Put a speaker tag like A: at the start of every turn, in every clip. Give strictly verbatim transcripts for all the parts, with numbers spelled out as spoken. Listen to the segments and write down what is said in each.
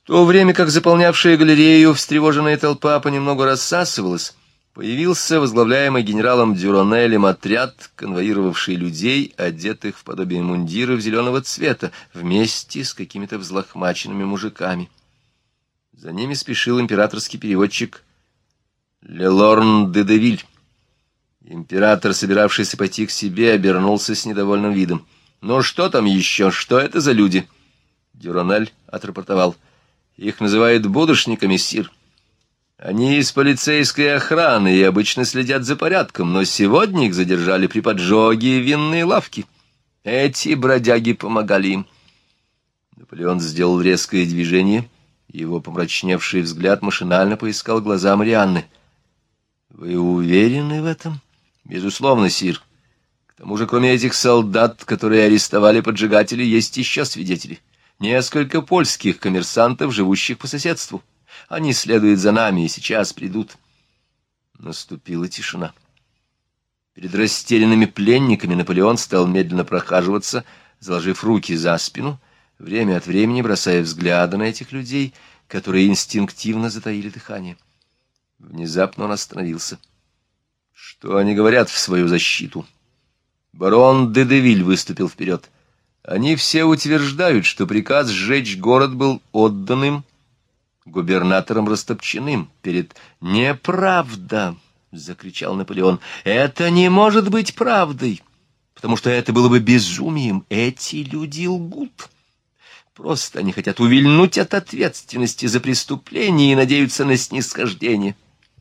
A: В то время как заполнявшая галерею встревоженная толпа понемногу рассасывалась, появился возглавляемый генералом Дюронелем отряд, конвоировавший людей, одетых в подобие мундиров зеленого цвета, вместе с какими-то взлохмаченными мужиками. За ними спешил императорский переводчик Лелорн де Девиль. Император, собиравшийся пойти к себе, обернулся с недовольным видом. «Ну что там еще? Что это за люди?» Дюронель отрапортовал. «Их называют будущниками, сир. Они из полицейской охраны и обычно следят за порядком, но сегодня их задержали при поджоге винной лавки. Эти бродяги помогали им». Наполеон сделал резкое движение. Его помрачневший взгляд машинально поискал глаза Марианны. «Вы уверены в этом?» «Безусловно, сир. К тому же, кроме этих солдат, которые арестовали поджигателей, есть еще свидетели. Несколько польских коммерсантов, живущих по соседству. Они следуют за нами и сейчас придут». Наступила тишина. Перед растерянными пленниками Наполеон стал медленно прохаживаться, заложив руки за спину, время от времени бросая взгляды на этих людей, которые инстинктивно затаили дыхание. Внезапно он остановился. Что они говорят в свою защиту? Барон де Девиль выступил вперед. Они все утверждают, что приказ сжечь город был отдан им губернатором Растопчиным перед... «Неправда!» — закричал Наполеон. «Это не может быть правдой, потому что это было бы безумием. Эти люди лгут. Просто они хотят увильнуть от ответственности за преступление и надеются на снисхождение.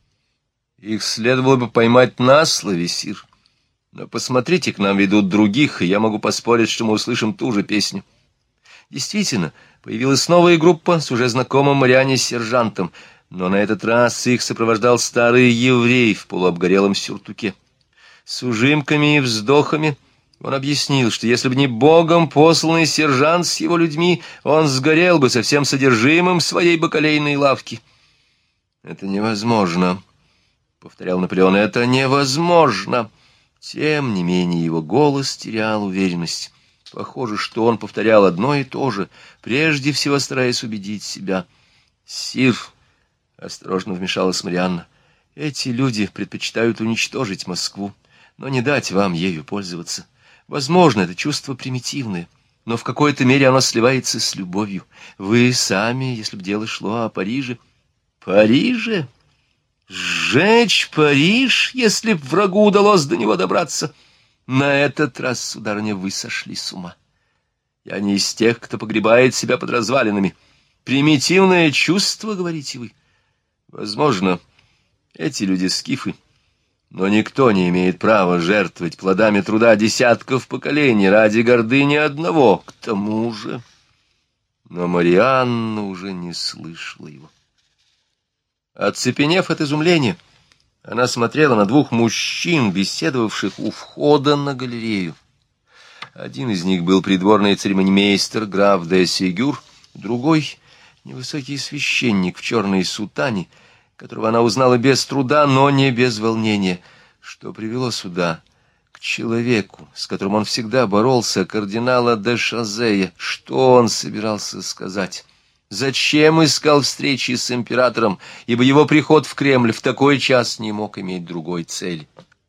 A: Их следовало бы поймать на слове, сир. Но посмотрите, к нам ведут других, и я могу поспорить, что мы услышим ту же песню». Действительно, появилась новая группа с уже знакомым Мариане сержантом, но на этот раз их сопровождал старый еврей в полуобгорелом сюртуке. С ужимками и вздохами он объяснил, что если бы не богом посланный сержант с его людьми, он сгорел бы со всем содержимым своей бакалейной лавки. «Это невозможно», — повторял Наполеон, — «это невозможно». Тем не менее его голос терял уверенность. Похоже, что он повторял одно и то же, прежде всего стараясь убедить себя. «Сир», — осторожно вмешалась Марианна, — «эти люди предпочитают уничтожить Москву, но не дать вам ею пользоваться. Возможно, это чувство примитивное, но в какой-то мере оно сливается с любовью. Вы сами, если бы дело шло о Париже...» «Париже? Сжечь Париж, если б врагу удалось до него добраться? На этот раз, сударыня, вы сошли с ума. Я не из тех, кто погребает себя под развалинами. Примитивное чувство, говорите вы? Возможно, эти люди скифы, но никто не имеет права жертвовать плодами труда десятков поколений ради гордыни одного. К тому же...» Но Марианна уже не слышала его. Оцепенев от изумления, она смотрела на двух мужчин, беседовавших у входа на галерею. Один из них был придворный церемонимейстер граф де Сегюр, другой — невысокий священник в черной сутане, которого она узнала без труда, но не без волнения. Что привело сюда, к человеку, с которым он всегда боролся, кардинала де Шазея? Что он собирался сказать? Зачем искал встречи с императором, ибо его приход в Кремль в такой час не мог иметь другой цели?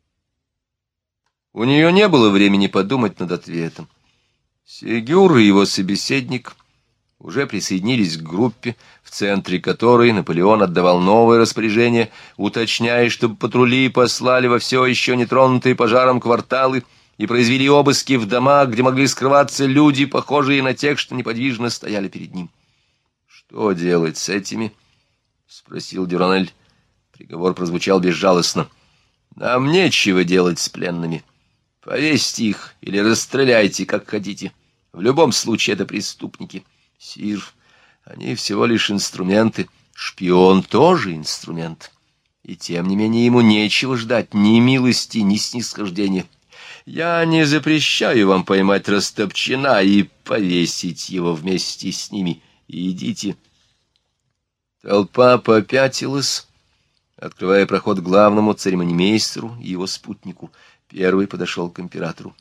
A: У нее не было времени подумать над ответом. Сегюр и его собеседник уже присоединились к группе, в центре которой Наполеон отдавал новое распоряжение, уточняя, чтобы патрули послали во все еще не тронутые пожаром кварталы и произвели обыски в домах, где могли скрываться люди, похожие на тех, что неподвижно стояли перед ним. «Что делать с этими?» — спросил Дюронель. Приговор прозвучал безжалостно. «Нам нечего делать с пленными. Повесьте их или расстреляйте, как хотите. В любом случае это преступники. Сир, они всего лишь инструменты. Шпион тоже инструмент. И тем не менее ему нечего ждать ни милости, ни снисхождения. Я не запрещаю вам поймать Растопчина и повесить его вместе с ними. Идите». Толпа попятилась, открывая проход главному церемонимейстеру и его спутнику. Первый подошел к императору.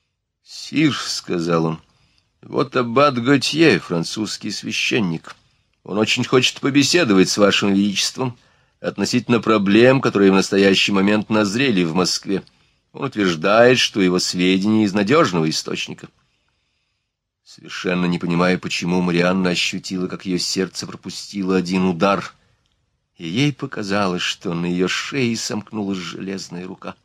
A: «Сир», — сказал он, — «вот аббат Готье, французский священник. Он очень хочет побеседовать с вашим величеством относительно проблем, которые в настоящий момент назрели в Москве. Он утверждает, что его сведения из надежного источника. Совершенно не понимая, почему, Марианна ощутила, как ее сердце пропустило один удар, и ей показалось, что на ее шее сомкнулась железная рука.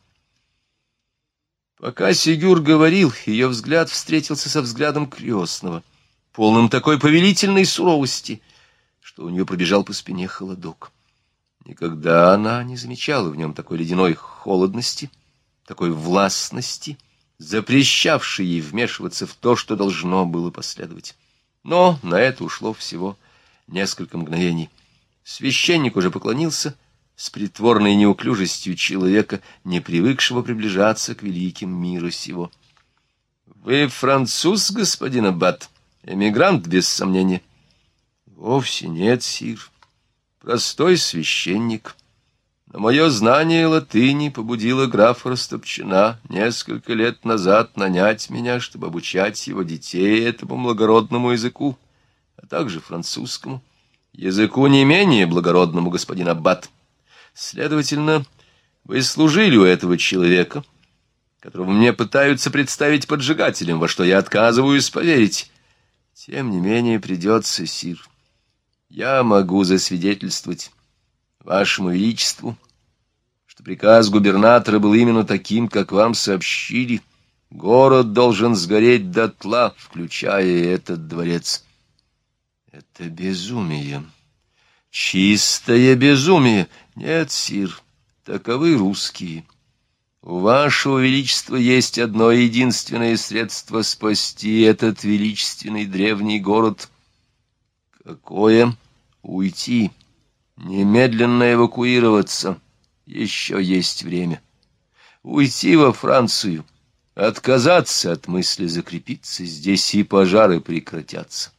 A: Пока Сигюр говорил, ее взгляд встретился со взглядом крестного, полным такой повелительной суровости, что у нее пробежал по спине холодок. Никогда она не замечала в нем такой ледяной холодности, такой властности, запрещавшей ей вмешиваться в то, что должно было последовать. Но на это ушло всего несколько мгновений. Священник уже поклонился с притворной неуклюжестью человека, не привыкшего приближаться к великим мира сего. — Вы француз, господин аббат? Эмигрант, без сомнения? — Вовсе нет, сир. Простой священник. Но мое знание латыни побудило графа Растопчина несколько лет назад нанять меня, чтобы обучать его детей этому благородному языку, а также французскому. Языку не менее благородному, господин аббат. Следовательно, вы служили у этого человека, которого мне пытаются представить поджигателем, во что я отказываюсь поверить. Тем не менее придется, сир. Я могу засвидетельствовать вашему величеству, что приказ губернатора был именно таким, как вам сообщили. Город должен сгореть дотла, включая этот дворец. Это безумие. Чистое безумие. Нет, сир, таковы русские. У вашего величества есть одно единственное средство спасти этот величественный древний город. Какое? Уйти. Немедленно эвакуироваться. Еще есть время. Уйти во Францию. Отказаться от мысли закрепиться здесь, и пожары прекратятся.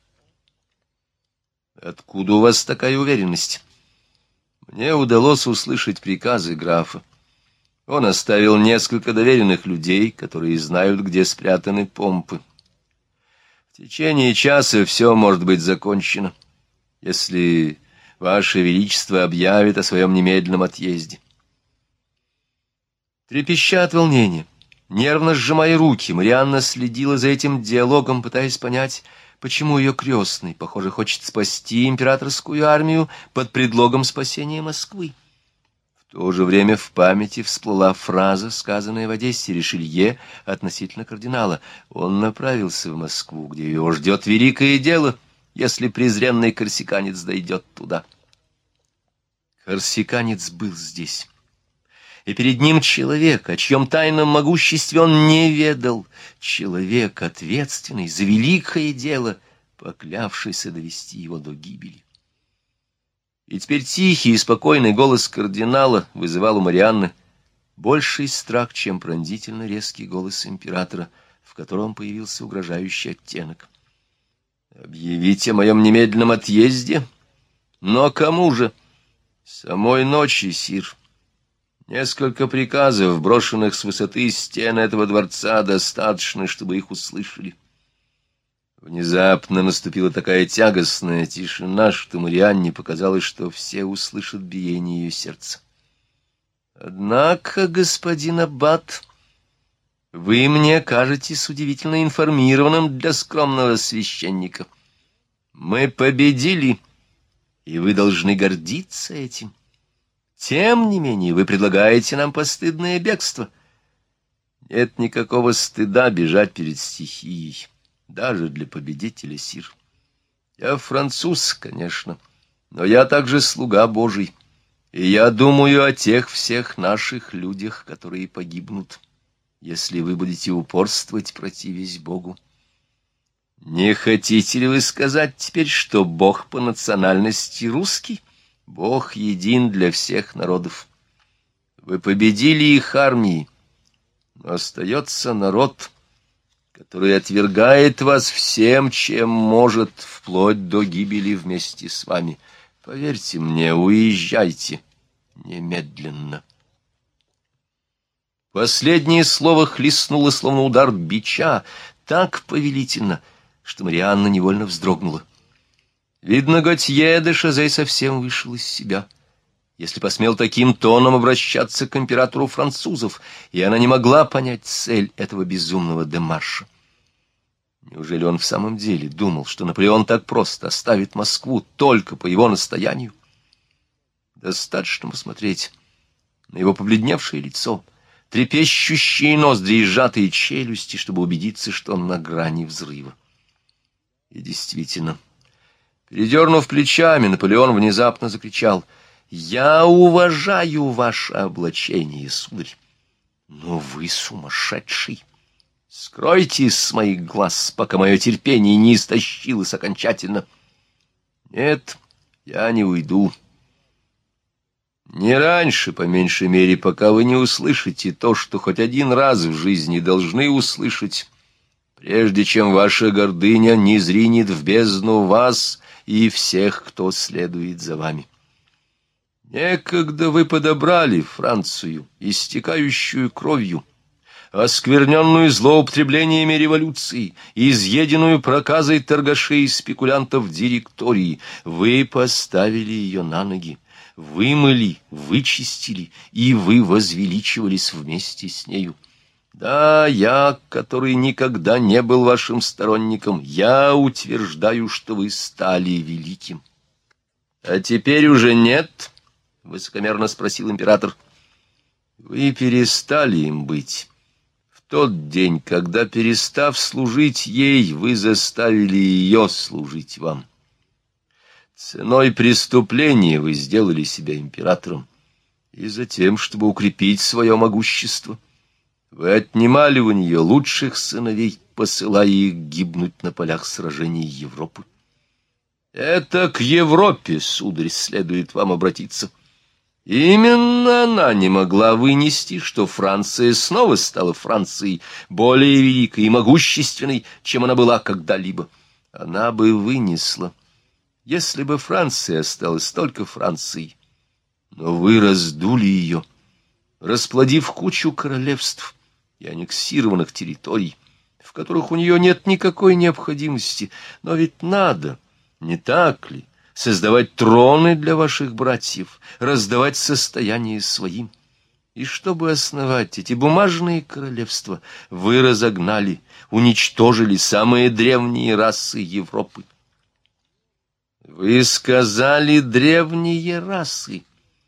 A: Откуда у вас такая уверенность? Мне удалось услышать приказы графа. Он оставил несколько доверенных людей, которые знают, где спрятаны помпы. В течение часа все может быть закончено, если ваше величество объявит о своем немедленном отъезде. Трепеща от волнения, нервно сжимая руки, Марианна следила за этим диалогом, пытаясь понять, почему ее крестный, похоже, хочет спасти императорскую армию под предлогом спасения Москвы. В то же время в памяти всплыла фраза, сказанная в Одессе Ришелье относительно кардинала. Он направился в Москву, где его ждет великое дело, если презренный корсиканец дойдет туда. Корсиканец был здесь. И перед ним человек, о чьем тайном могуществе он не ведал, человек, ответственный за великое дело, поклявшийся довести его до гибели. И теперь тихий и спокойный голос кардинала вызывал у Марианны больший страх, чем пронзительно резкий голос императора, в котором появился угрожающий оттенок. «Объявите о моем немедленном отъезде? Но кому же? Самой ночи, сир». Несколько приказов, брошенных с высоты стен этого дворца, достаточно, чтобы их услышали. Внезапно наступила такая тягостная тишина, что Марианне показалось, что все услышат биение ее сердца. «Однако, господин аббат, вы мне кажетесь удивительно информированным для скромного священника. Мы победили, и вы должны гордиться этим. Тем не менее, вы предлагаете нам постыдное бегство. Нет никакого стыда бежать перед стихией, даже для победителя, сир. Я француз, конечно, но я также слуга Божий, и я думаю о тех всех наших людях, которые погибнут, если вы будете упорствовать, противясь Богу. Не хотите ли вы сказать теперь, что Бог по национальности русский? Бог един для всех народов. Вы победили их армии, но остается народ, который отвергает вас всем, чем может, вплоть до гибели вместе с вами. Поверьте мне, уезжайте немедленно». Последнее слово хлестнуло, словно удар бича, так повелительно, что Марианна невольно вздрогнула. Видно, Готье де Шозей совсем вышел из себя, если посмел таким тоном обращаться к императору французов, и она не могла понять цель этого безумного демарша. Неужели он в самом деле думал, что Наполеон так просто оставит Москву только по его настоянию? Достаточно посмотреть на его побледневшее лицо, трепещущие ноздри и сжатые челюсти, чтобы убедиться, что он на грани взрыва. И действительно, передернув плечами, Наполеон внезапно закричал: «Я уважаю ваше облачение, сударь, но вы сумасшедший! Скройтесь с моих глаз, пока мое терпение не истощилось окончательно. Нет, я не уйду. Не раньше, по меньшей мере, пока вы не услышите то, что хоть один раз в жизни должны услышать, прежде чем ваша гордыня не зринет в бездну вас и всех, кто следует за вами. Некогда вы подобрали Францию, истекающую кровью, оскверненную злоупотреблениями революции, изъеденную проказой торгашей и спекулянтов директории. Вы поставили ее на ноги, вымыли, вычистили, и вы возвеличивались вместе с нею. Да, я, который никогда не был вашим сторонником, я утверждаю, что вы стали великим. — А теперь уже нет? — высокомерно спросил император. — Вы перестали им быть. В тот день, когда, перестав служить ей, вы заставили ее служить вам. Ценой преступления вы сделали себя императором, и затем, чтобы укрепить свое могущество, вы отнимали у нее лучших сыновей, посылая их гибнуть на полях сражений Европы. Это к Европе, сударь, следует вам обратиться. Именно она не могла вынести, что Франция снова стала Францией, более великой и могущественной, чем она была когда-либо. Она бы вынесла, если бы Франция осталась только Францией. Но вы раздули ее, расплодив кучу королевств и аннексированных территорий, в которых у нее нет никакой необходимости. Но ведь надо, не так ли, создавать троны для ваших братьев, раздавать состояние своим. И чтобы основать эти бумажные королевства, вы разогнали, уничтожили самые древние расы Европы. Вы сказали «древние расы».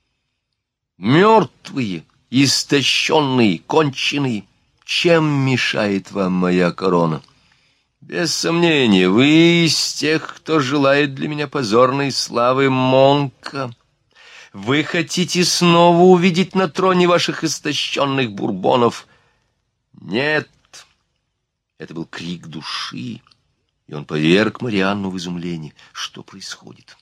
A: Мертвые, истощенные, конченые. Чем мешает вам моя корона? Без сомнения, вы из тех, кто желает для меня позорной славы Монка. Вы хотите снова увидеть на троне ваших истощенных бурбонов. Нет, это был крик души, и он поверг Марианну в изумление. Что происходит?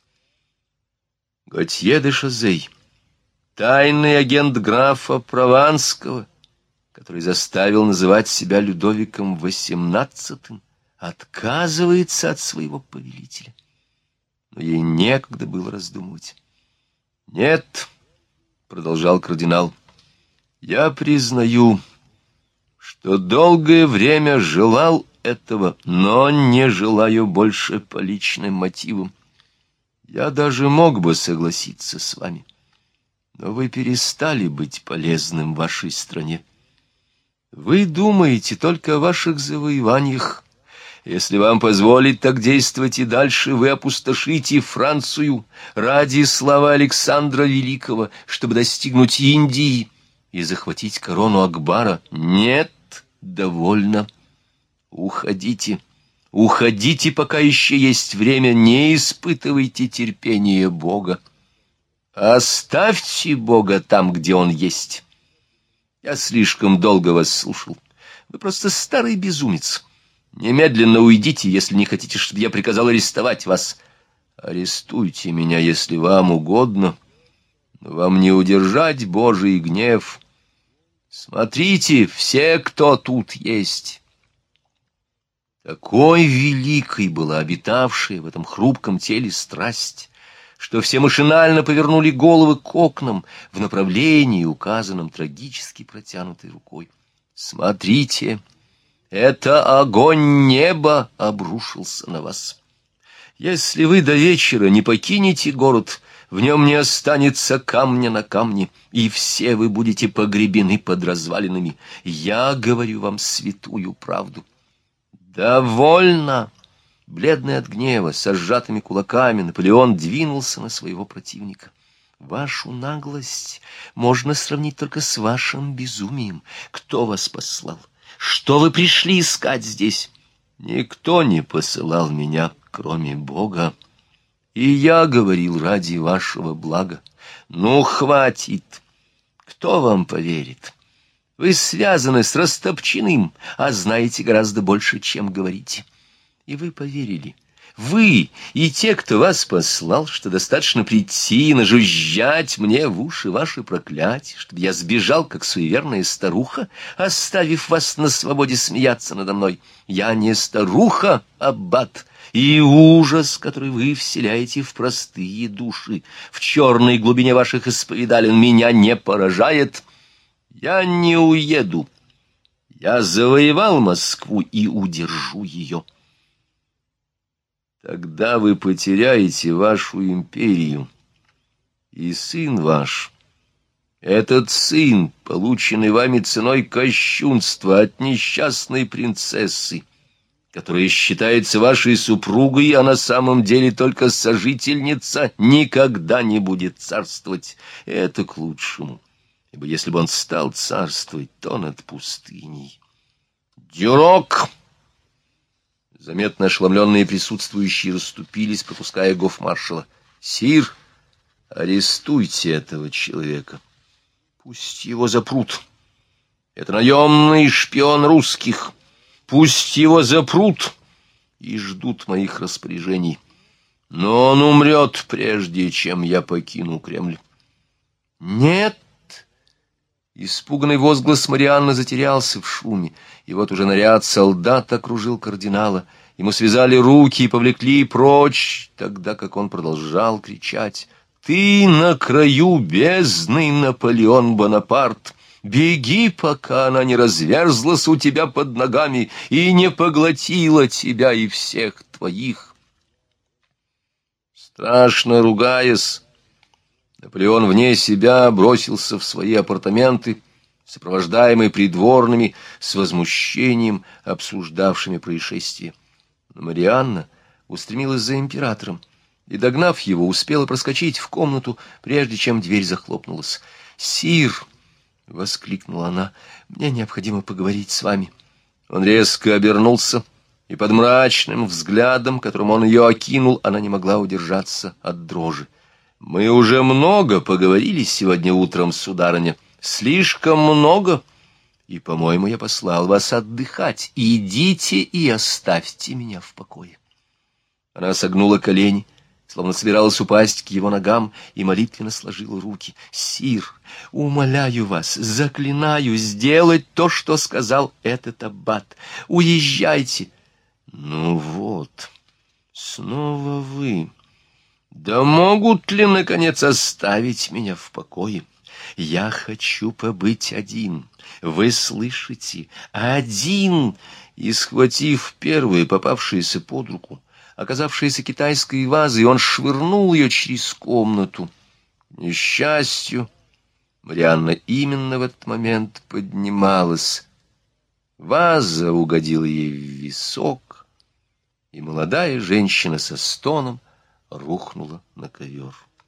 A: Готье де Шозей, тайный агент графа Прованского, который заставил называть себя Людовиком восемнадцатым, отказывается от своего повелителя. Но ей некогда было раздумывать. «Нет», — продолжал кардинал, — «я признаю, что долгое время желал этого, но не желаю больше по личным мотивам. Я даже мог бы согласиться с вами, но вы перестали быть полезным вашей стране. Вы думаете только о ваших завоеваниях. Если вам позволить так действовать и дальше, вы опустошите Францию ради славы Александра Великого, чтобы достигнуть Индии и захватить корону Акбара. Нет, довольно. Уходите, уходите, пока еще есть время, не испытывайте терпения Бога. Оставьте Бога там, где Он есть. Я слишком долго вас слушал. Вы просто старый безумец. Немедленно уйдите, если не хотите, чтобы я приказал арестовать вас. Арестуйте меня, если вам угодно, но вам не удержать Божий гнев. Смотрите, все, кто тут есть». Такой великой была обитавшая в этом хрупком теле страсть, что все машинально повернули головы к окнам в направлении, указанном трагически протянутой рукой. «Смотрите, это огонь неба обрушился на вас. Если вы до вечера не покинете город, в нем не останется камня на камне, и все вы будете погребены под развалинами. Я говорю вам святую правду». «Довольно!» Бледный от гнева, с сжатыми кулаками, Наполеон двинулся на своего противника. «Вашу наглость можно сравнить только с вашим безумием. Кто вас послал? Что вы пришли искать здесь?» «Никто не посылал меня, кроме Бога. И я говорил ради вашего блага. Ну, хватит! Кто вам поверит? Вы связаны с Растопчиным, а знаете гораздо больше, чем говорите. И вы поверили. Вы и те, кто вас послал, что достаточно прийти и нажужжать мне в уши ваши проклятия, чтобы я сбежал, как суеверная старуха, оставив вас на свободе смеяться надо мной. Я не старуха, аббат, и ужас, который вы вселяете в простые души, в черной глубине ваших исповедалин, меня не поражает. Я не уеду. Я завоевал Москву и удержу ее. Тогда вы потеряете вашу империю, и сын ваш, этот сын, полученный вами ценой кощунства от несчастной принцессы, которая считается вашей супругой, а на самом деле только сожительница, никогда не будет царствовать. Это к лучшему, ибо если бы он стал царствовать, то над пустыней. Дюрок! Заметно ошеломленные присутствующие расступились, пропуская гофмаршала. «Сир, арестуйте этого человека. Пусть его запрут. Это наемный шпион русских. Пусть его запрут и ждут моих распоряжений. Но он умрет, прежде чем я покину Кремль». «Нет!» Испуганный возглас Марианны затерялся в шуме, и вот уже наряд солдат окружил кардинала. Ему связали руки и повлекли прочь, тогда как он продолжал кричать: «Ты на краю бездны, Наполеон Бонапарт! Беги, пока она не разверзлась у тебя под ногами и не поглотила тебя и всех твоих!» Страшно ругаясь, Наполеон вне себя бросился в свои апартаменты, сопровождаемый придворными, с возмущением обсуждавшими происшествие. Но Марианна устремилась за императором и, догнав его, успела проскочить в комнату, прежде чем дверь захлопнулась. «Сир!» — воскликнула она. «Мне необходимо поговорить с вами». Он резко обернулся, и под мрачным взглядом, которым он ее окинул, она не могла удержаться от дрожи. «Мы уже много поговорили сегодня утром, сударыня, слишком много, и, по-моему, я послал вас отдыхать. Идите и оставьте меня в покое». Она согнула колени, словно собиралась упасть к его ногам, и молитвенно сложила руки. «Сир, умоляю вас, заклинаю сделать то, что сказал этот аббат. Уезжайте». «Ну вот, снова вы. Да могут ли, наконец, оставить меня в покое? Я хочу побыть один. Вы слышите? Один!» И, схватив первую попавшуюся под руку, оказавшейся китайской вазой, он швырнул ее через комнату. К несчастью, Марианна именно в этот момент поднималась. Ваза угодила ей в висок, и молодая женщина со стоном рухнула на ковер.